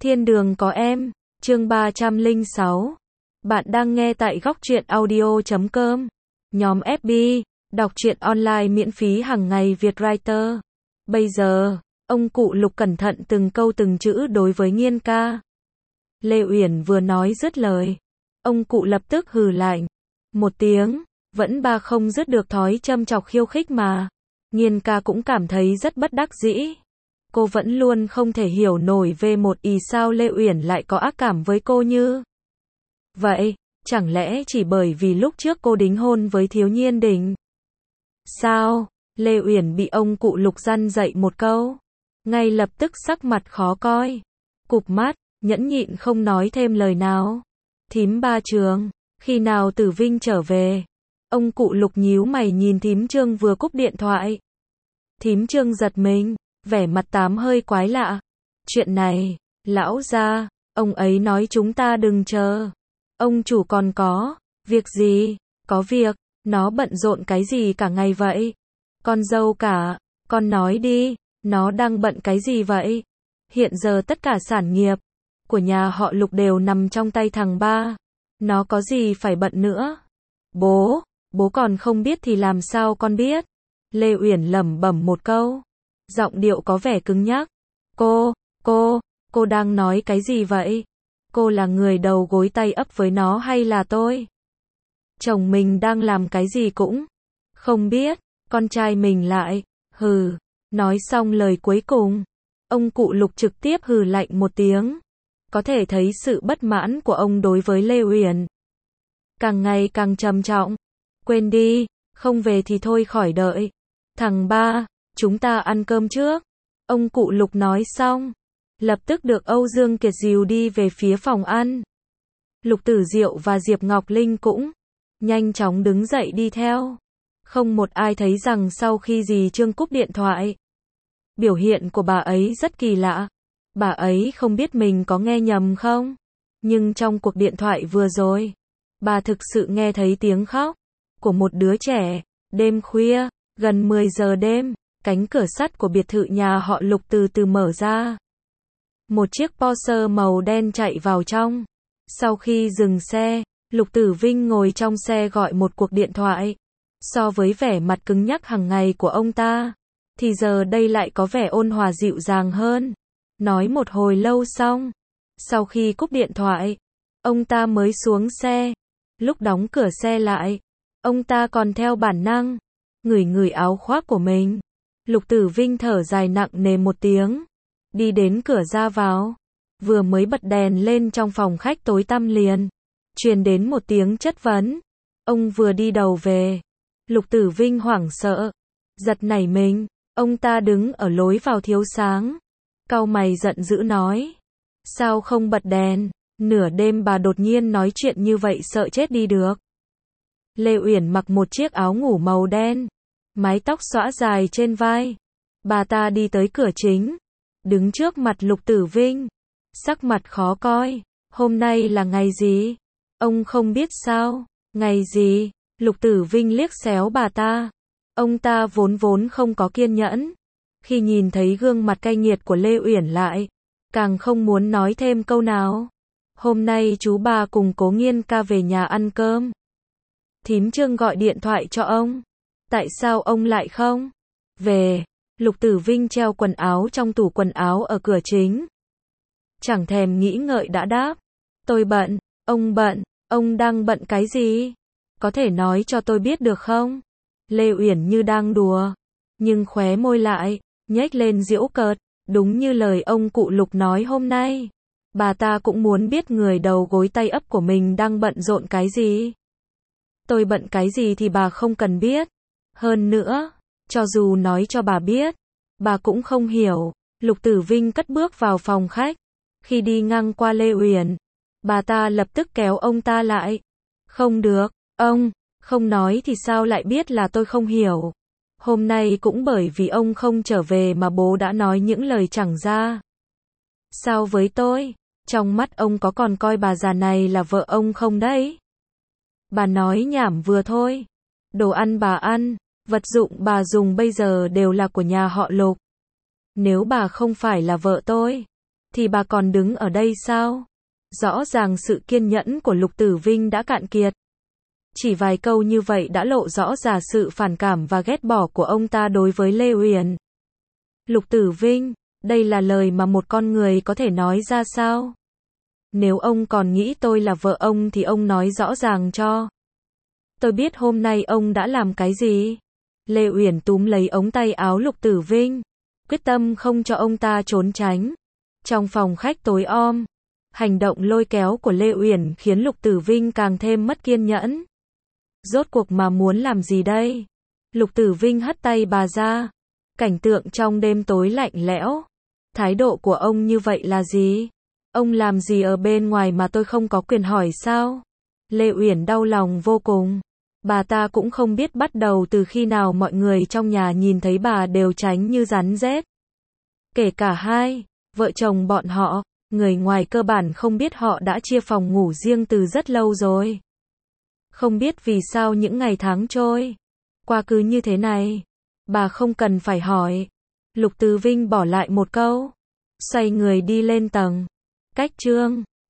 Thiên đường có em, chương 306. Bạn đang nghe tại góc truyện audio.com. Nhóm FB, đọc truyện online miễn phí hàng ngày Việt Writer. Bây giờ, ông cụ Lục cẩn thận từng câu từng chữ đối với Nghiên ca. Lê Uyển vừa nói dứt lời, ông cụ lập tức hừ lạnh một tiếng, vẫn ba không dứt được thói châm chọc khiêu khích mà. Nghiên ca cũng cảm thấy rất bất đắc dĩ. Cô vẫn luôn không thể hiểu nổi về một ý sao Lê Uyển lại có ác cảm với cô như vậy, chẳng lẽ chỉ bởi vì lúc trước cô đính hôn với Thiếu Nhiên Đình? Sao? Lê Uyển bị ông cụ Lục răn dạy một câu, ngay lập tức sắc mặt khó coi, cụp mắt, nhẫn nhịn không nói thêm lời nào. Thím Ba Trường, khi nào Tử Vinh trở về? Ông cụ Lục nhíu mày nhìn thím Trương vừa cúp điện thoại. Thím Trương giật mình, vẻ mặt tám hơi quái lạ. Chuyện này, lão gia, ông ấy nói chúng ta đừng chờ. Ông chủ còn có việc gì? Có việc, nó bận rộn cái gì cả ngày vậy? Con dâu cả, con nói đi, nó đang bận cái gì vậy? Hiện giờ tất cả sản nghiệp của nhà họ Lục đều nằm trong tay thằng Ba. Nó có gì phải bận nữa? Bố còn không biết thì làm sao con biết? Lê Uyển lẩm bẩm một câu, giọng điệu có vẻ cứng nhắc. Cô đang nói cái gì vậy? Cô là người đầu gối tay ấp với nó hay là tôi? Chồng mình đang làm cái gì cũng không biết, con trai mình lại, hừ. Nói xong lời cuối cùng, ông cụ Lục trực tiếp hừ lạnh một tiếng. Có thể thấy sự bất mãn của ông đối với Lê Uyển càng ngày càng trầm trọng. Quên đi, không về thì thôi khỏi đợi. Thằng Ba, chúng ta ăn cơm trước. Ông cụ Lục nói xong, lập tức được Âu Dương Kiệt dìu đi về phía phòng ăn. Lục Tử Diệu và Diệp Ngọc Linh cũng nhanh chóng đứng dậy đi theo. Không một ai thấy rằng sau khi dì Trương cúp điện thoại, biểu hiện của bà ấy rất kỳ lạ. Bà ấy không biết mình có nghe nhầm không? Nhưng trong cuộc điện thoại vừa rồi, bà thực sự nghe thấy tiếng khóc của một đứa trẻ. Đêm khuya, gần 10 giờ đêm, cánh cửa sắt của biệt thự nhà họ Lục từ từ mở ra. Một chiếc Porsche màu đen chạy vào trong. Sau khi dừng xe, Lục Tử Vinh ngồi trong xe gọi một cuộc điện thoại. So với vẻ mặt cứng nhắc hàng ngày của ông ta, thì giờ đây lại có vẻ ôn hòa dịu dàng hơn. Nói một hồi lâu xong, sau khi cúp điện thoại, ông ta mới xuống xe. Lúc đóng cửa xe lại, ông ta còn theo bản năng ngửi áo khoác của mình. Lục Tử Vinh thở dài nặng nề một tiếng, đi đến cửa ra vào. Vừa mới bật đèn lên trong phòng khách tối tăm liền truyền đến một tiếng chất vấn. Ông vừa đi đầu về. Lục Tử Vinh hoảng sợ, giật nảy mình. Ông ta đứng ở lối vào thiếu sáng, cau mày giận dữ nói, sao không bật đèn? Nửa đêm bà đột nhiên nói chuyện như vậy sợ chết đi được. Lê Uyển mặc một chiếc áo ngủ màu đen, mái tóc xõa dài trên vai. Bà ta đi tới cửa chính, đứng trước mặt Lục Tử Vinh, sắc mặt khó coi. Hôm nay là ngày gì? Ông không biết sao? Ngày gì? Lục Tử Vinh liếc xéo bà ta. Ông ta vốn không có kiên nhẫn. Khi nhìn thấy gương mặt cay nghiệt của Lê Uyển lại, càng không muốn nói thêm câu nào. Hôm nay chú ba cùng Cố Nghiên ca về nhà ăn cơm. Thím Trương gọi điện thoại cho ông. Tại sao ông lại không về? Lục Tử Vinh treo quần áo trong tủ quần áo ở cửa chính. Chẳng thèm nghĩ ngợi đã đáp. Tôi bận. Ông bận? Ông đang bận cái gì? Có thể nói cho tôi biết được không? Lê Uyển như đang đùa, nhưng khóe môi lại nhếch lên giễu cợt. Đúng như lời ông cụ Lục nói hôm nay, bà ta cũng muốn biết người đầu gối tay ấp của mình đang bận rộn cái gì. Tôi bận cái gì thì bà không cần biết. Hơn nữa, cho dù nói cho bà biết, bà cũng không hiểu. Lục Tử Vinh cất bước vào phòng khách. Khi đi ngang qua Lê Uyển, bà ta lập tức kéo ông ta lại. Không được, ông không nói thì sao lại biết là tôi không hiểu. Hôm nay cũng bởi vì ông không trở về mà bố đã nói những lời chẳng ra sao với tôi. Trong mắt ông có còn coi bà già này là vợ ông không đấy? Bà nói nhảm vừa thôi. Đồ ăn bà ăn, vật dụng bà dùng bây giờ đều là của nhà họ Lục. Nếu bà không phải là vợ tôi, Thì bà còn đứng ở đây sao? Rõ ràng sự kiên nhẫn của Lục Tử Vinh đã cạn kiệt. Chỉ vài câu như vậy đã lộ rõ ra sự phản cảm và ghét bỏ của ông ta đối với Lê Uyển. Lục Tử Vinh, đây là lời mà một con người có thể nói ra sao? Nếu ông còn nghĩ tôi là vợ ông thì ông nói rõ ràng cho tôi biết hôm nay ông đã làm cái gì. Lê Uyển túm lấy ống tay áo Lục Tử Vinh, quyết tâm không cho ông ta trốn tránh. Trong phòng khách tối om, hành động lôi kéo của Lê Uyển khiến Lục Tử Vinh càng thêm mất kiên nhẫn. Rốt cuộc mà muốn làm gì đây? Lục Tử Vinh hất tay bà ra. Cảnh tượng trong đêm tối lạnh lẽo. Thái độ của ông như vậy là gì? Ông làm gì ở bên ngoài mà tôi không có quyền hỏi sao? Lê Uyển đau lòng vô cùng. Bà ta cũng không biết bắt đầu từ khi nào mọi người trong nhà nhìn thấy bà đều tránh như rắn rết. Kể cả hai vợ chồng bọn họ, người ngoài cơ bản không biết họ đã chia phòng ngủ riêng từ rất lâu rồi. Không biết vì sao những ngày tháng trôi qua cứ như thế này. Bà không cần phải hỏi. Lục Tử Vinh bỏ lại một câu, xoay người đi lên tầng. Cách chương